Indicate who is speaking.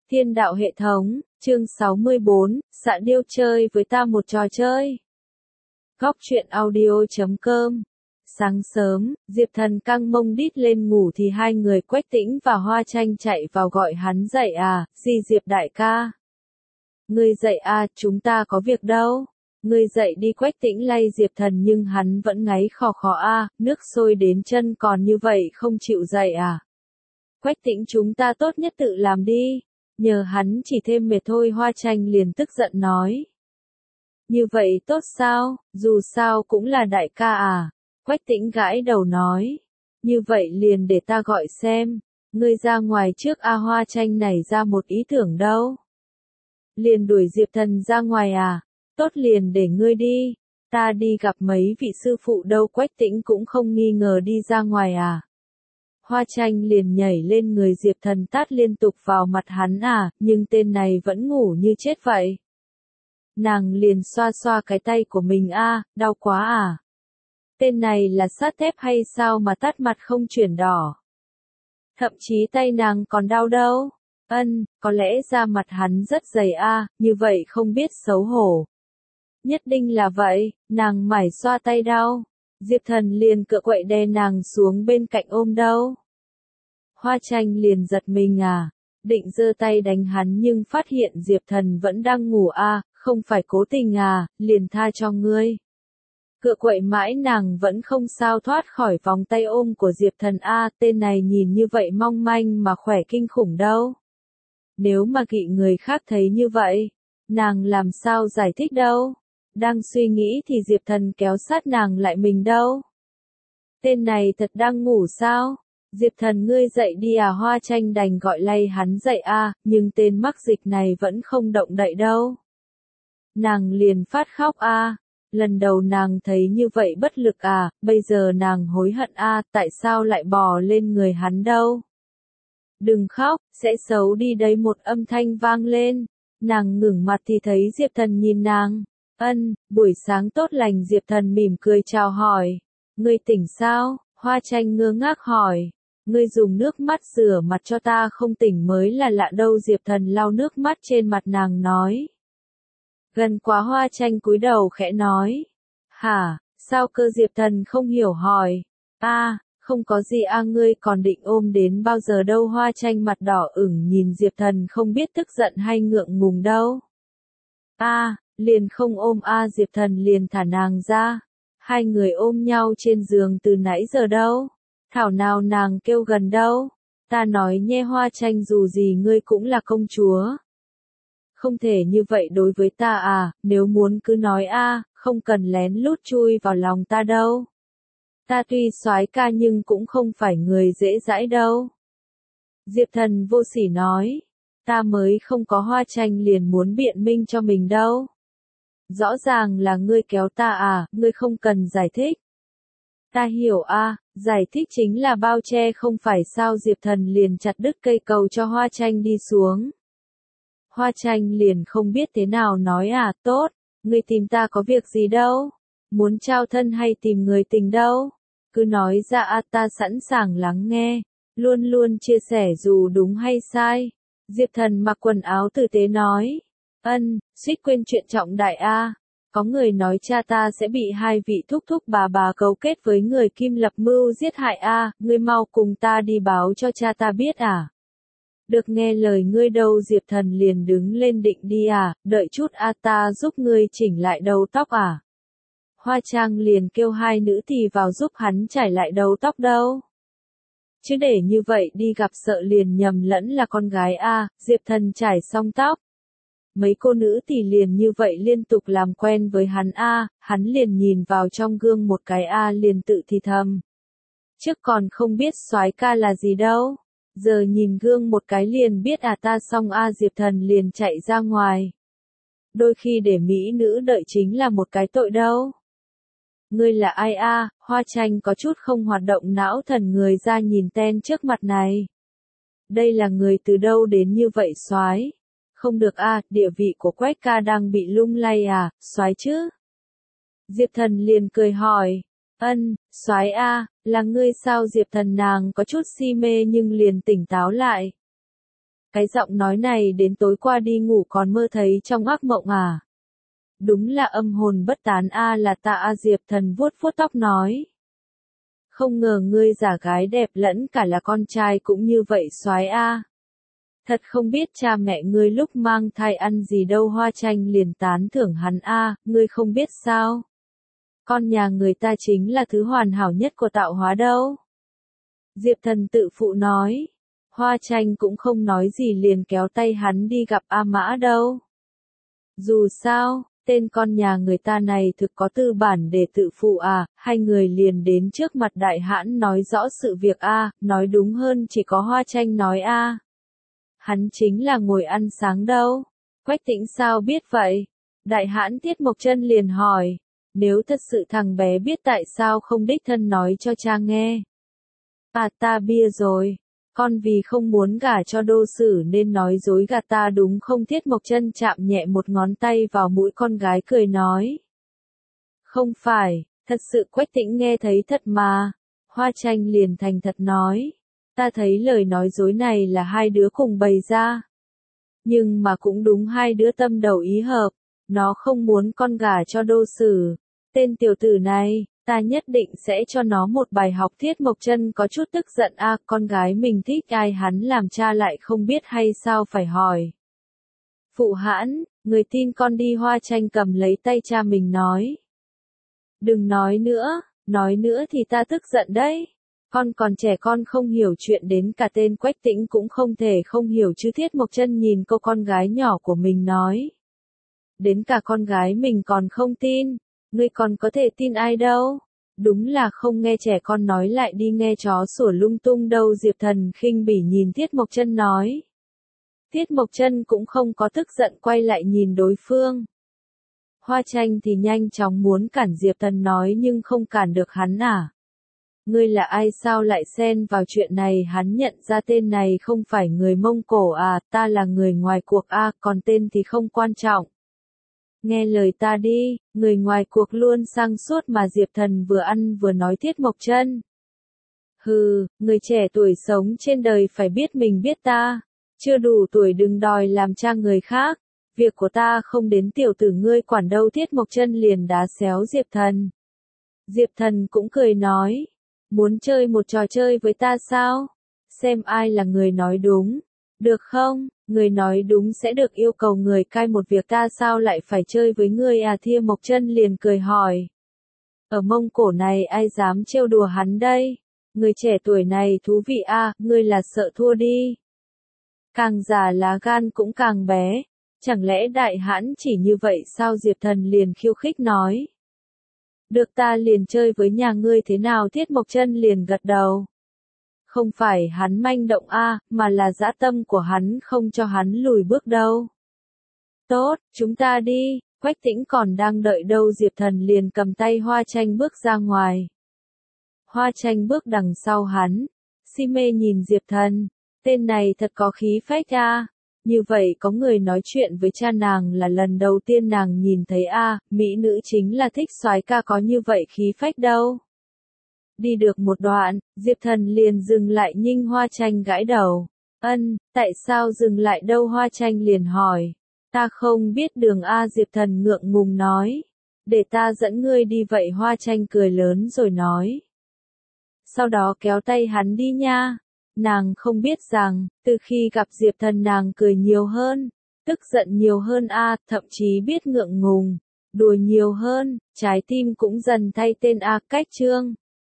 Speaker 1: Thiên đạo hệ thống, chương 64, Xạ Điêu chơi với ta một trò chơi. Góc truyện audio.com. Sáng sớm, Diệp Thần căng mông đít lên ngủ thì hai người Quách Tĩnh và Hoa Tranh chạy vào gọi hắn dậy à, gì Diệp đại ca. Ngươi dậy à, chúng ta có việc đâu. Ngươi dậy đi. Quách Tĩnh lay Diệp Thần nhưng hắn vẫn ngáy khò khò à, nước sôi đến chân còn như vậy không chịu dậy à. Quách Tĩnh chúng ta tốt nhất tự làm đi. Nhờ hắn chỉ thêm mệt thôi. Hoa Tranh liền tức giận nói. Như vậy tốt sao, dù sao cũng là đại ca à. Quách Tĩnh gãi đầu nói. Như vậy liền để ta gọi xem. Ngươi ra ngoài trước a. Hoa Tranh này ra một ý tưởng đâu. Liền đuổi Diệp Thần ra ngoài à. Tốt liền để ngươi đi. Ta đi gặp mấy vị sư phụ đâu. Quách Tĩnh cũng không nghi ngờ đi ra ngoài à. Hoa Tranh liền nhảy lên người Diệp Thần tát liên tục vào mặt hắn à, nhưng tên này vẫn ngủ như chết vậy. Nàng liền xoa xoa cái tay của mình à, đau quá à. Tên này là sắt thép hay sao mà tát mặt không chuyển đỏ. Thậm chí tay nàng còn đau đâu. Có lẽ da mặt hắn rất dày à, như vậy không biết xấu hổ. Nhất định là vậy, nàng mải xoa tay đau. Diệp Thần liền cựa quậy đè nàng xuống bên cạnh ôm đâu. Hoa Tranh liền giật mình à, định giơ tay đánh hắn nhưng phát hiện Diệp Thần vẫn đang ngủ à, không phải cố tình à, liền tha cho ngươi. Cựa quậy mãi nàng vẫn không sao thoát khỏi vòng tay ôm của Diệp Thần à, tên này nhìn như vậy mong manh mà khỏe kinh khủng đâu. Nếu mà kỵ người khác thấy như vậy, nàng làm sao giải thích đâu. Đang suy nghĩ thì Diệp Thần kéo sát nàng lại mình đâu. Tên này thật đang ngủ sao? Diệp Thần ngươi dậy đi à. Hoa Tranh đành gọi lay hắn dậy à, nhưng tên mắc dịch này vẫn không động đậy đâu. Nàng liền phát khóc à, lần đầu nàng thấy như vậy bất lực à, bây giờ nàng hối hận à, tại sao lại bò lên người hắn đâu. Đừng khóc, sẽ xấu đi đấy. Một âm thanh vang lên, nàng ngẩng mặt thì thấy Diệp Thần nhìn nàng. Buổi sáng tốt lành. Diệp Thần mỉm cười chào hỏi. Ngươi tỉnh sao? Hoa Tranh ngơ ngác hỏi. Ngươi dùng nước mắt rửa mặt cho ta không tỉnh mới là lạ đâu. Diệp Thần lau nước mắt trên mặt nàng nói. Gần quá. Hoa Tranh cúi đầu khẽ nói. Hả, sao cơ? Diệp Thần không hiểu hỏi. Không có gì à. Ngươi còn định ôm đến bao giờ đâu. Hoa Tranh mặt đỏ ửng nhìn Diệp Thần không biết tức giận hay ngượng ngùng đâu. Liền không ôm à. Diệp Thần liền thả nàng ra. Hai người ôm nhau trên giường từ nãy giờ đâu. Thảo nào nàng kêu gần đâu. Ta nói nhé Hoa Tranh dù gì ngươi cũng là công chúa. Không thể như vậy đối với ta à, nếu muốn cứ nói à, không cần lén lút chui vào lòng ta đâu. Ta tuy soái ca nhưng cũng không phải người dễ dãi đâu. Diệp Thần vô sỉ nói. Ta mới không có. Hoa Tranh liền muốn biện minh cho mình đâu. Rõ ràng là ngươi kéo ta à, ngươi không cần giải thích. Ta hiểu à, giải thích chính là bao che không phải sao. Diệp Thần liền chặt đứt cây cầu cho Hoa Tranh đi xuống. Hoa Tranh liền không biết thế nào nói à, tốt, ngươi tìm ta có việc gì đâu, muốn trao thân hay tìm người tình đâu, cứ nói ra à, ta sẵn sàng lắng nghe, luôn luôn chia sẻ dù đúng hay sai. Diệp Thần mặc quần áo tử tế nói. Suýt quên chuyện trọng đại a. Có người nói cha ta sẽ bị hai vị thúc thúc bà cấu kết với người Kim lập mưu giết hại a, ngươi mau cùng ta đi báo cho cha ta biết à. Được nghe lời ngươi đâu. Diệp Thần liền đứng lên định đi à, đợi chút a, ta giúp ngươi chỉnh lại đầu tóc à. Hoa Trang liền kêu hai nữ tỳ vào giúp hắn trải lại đầu tóc đâu. Chứ để như vậy đi gặp sợ liền nhầm lẫn là con gái a. Diệp Thần trải xong tóc. Mấy cô nữ thì liền như vậy liên tục làm quen với hắn a, hắn liền nhìn vào trong gương một cái a, liền tự thì thầm. Trước còn không biết soái ca là gì đâu, giờ nhìn gương một cái liền biết à, ta xong a. Diệp Thần liền chạy ra ngoài. Đôi khi để mỹ nữ đợi chính là một cái tội đâu. Ngươi là ai a? Hoa Tranh có chút không hoạt động não thần người ra nhìn tên trước mặt này. Đây là người từ đâu đến như vậy soái? Không được a, địa vị của Quách ca đang bị lung lay à, soái chứ? Diệp Thần liền cười hỏi. Soái a, là ngươi sao? Diệp Thần nàng có chút si mê nhưng liền tỉnh táo lại. Cái giọng nói này đến tối qua đi ngủ còn mơ thấy trong ác mộng à? Đúng là âm hồn bất tán a, là ta a. Diệp Thần vuốt vuốt tóc nói. Không ngờ ngươi giả gái đẹp lẫn cả là con trai cũng như vậy soái a. Thật không biết cha mẹ ngươi lúc mang thai ăn gì đâu. Hoa Tranh liền tán thưởng hắn a, ngươi không biết sao? Con nhà người ta chính là thứ hoàn hảo nhất của tạo hóa đâu. Diệp Thần tự phụ nói. Hoa Tranh cũng không nói gì liền kéo tay hắn đi gặp A Mã đâu. Dù sao, tên con nhà người ta này thực có tư bản để tự phụ à, hai người liền đến trước mặt đại hãn nói rõ sự việc a, nói đúng hơn chỉ có Hoa Tranh nói a. Hắn chính là ngồi ăn sáng đâu. Quách Tĩnh sao biết vậy? Đại hãn Tiết Mộc Chân liền hỏi, nếu thật sự thằng bé biết tại sao không đích thân nói cho cha nghe. À ta bia rồi. Con vì không muốn gả cho đô sử nên nói dối gạt ta đúng không? Tiết Mộc Chân chạm nhẹ một ngón tay vào mũi con gái cười nói. Không phải, thật sự. Quách Tĩnh nghe thấy thật mà. Hoa Tranh liền thành thật nói. Ta thấy lời nói dối này là hai đứa cùng bày ra. Nhưng mà cũng đúng, hai đứa tâm đầu ý hợp. Nó không muốn con gả cho đô sử. Tên tiểu tử này, ta nhất định sẽ cho nó một bài học. Tiết Mộc Chân có chút tức giận a, con gái mình thích ai hắn làm cha lại không biết hay sao phải hỏi. Phụ hãn, người tin con đi. Hoa Tranh cầm lấy tay cha mình nói. Đừng nói nữa thì ta tức giận đấy. Con còn trẻ, con không hiểu chuyện, đến cả tên Quách Tĩnh cũng không thể không hiểu chứ. Tiết Mộc Chân nhìn cô con gái nhỏ của mình nói. Đến cả con gái mình còn không tin. Ngươi còn có thể tin ai đâu? Đúng là không nghe trẻ con nói lại đi nghe chó sủa lung tung đâu. Diệp Thần khinh bỉ nhìn Tiết Mộc Chân nói. Tiết Mộc Chân cũng không có tức giận, quay lại nhìn đối phương. Hoa Tranh thì nhanh chóng muốn cản Diệp Thần nói nhưng không cản được hắn à. Ngươi là ai sao lại xen vào chuyện này? Hắn nhận ra tên này không phải người Mông Cổ à, ta là người ngoài cuộc à, còn tên thì không quan trọng. Nghe lời ta đi, người ngoài cuộc luôn sang suốt mà. Diệp Thần vừa ăn vừa nói Tiết Mộc Chân. Hừ, người trẻ tuổi sống trên đời phải biết mình biết ta. Chưa đủ tuổi đừng đòi làm cha người khác. Việc của ta không đến tiểu tử ngươi quản đâu. Tiết Mộc Chân liền đá xéo Diệp Thần. Diệp Thần cũng cười nói. Muốn chơi một trò chơi với ta sao? Xem ai là người nói đúng. Được không? Người nói đúng sẽ được yêu cầu người cai một việc, ta sao lại phải chơi với ngươi à? Tiết Mộc Chân liền cười hỏi. Ở Mông Cổ này ai dám trêu đùa hắn đây? Người trẻ tuổi này thú vị à, ngươi là sợ thua đi. Càng già lá gan cũng càng bé. Chẳng lẽ đại hãn chỉ như vậy sao? Diệp Thần liền khiêu khích nói. Được, ta liền chơi với nhà ngươi thế nào? Tiết Mộc Chân liền gật đầu. Không phải hắn manh động a, mà là dã tâm của hắn không cho hắn lùi bước đâu. Tốt, chúng ta đi. Quách Tĩnh còn đang đợi đâu. Diệp Thần liền cầm tay Hoa Tranh bước ra ngoài. Hoa Tranh bước đằng sau hắn. Si mê nhìn Diệp Thần. Tên này thật có khí phách a. Như vậy có người nói chuyện với cha nàng là lần đầu tiên nàng nhìn thấy a, mỹ nữ chính là thích soái ca có như vậy khí phách đâu. Đi được một đoạn, Diệp Thần liền dừng lại nhưng Hoa Tranh gãi đầu. Tại sao dừng lại đâu? Hoa Tranh liền hỏi. Ta không biết đường a. Diệp Thần ngượng ngùng nói. Để ta dẫn ngươi đi vậy. Hoa Tranh cười lớn rồi nói. Sau đó kéo tay hắn đi nha. Nàng không biết rằng, từ khi gặp Diệp Thần nàng cười nhiều hơn, tức giận nhiều hơn a, thậm chí biết ngượng ngùng, đùa nhiều hơn, trái tim cũng dần thay tên a. Cách chương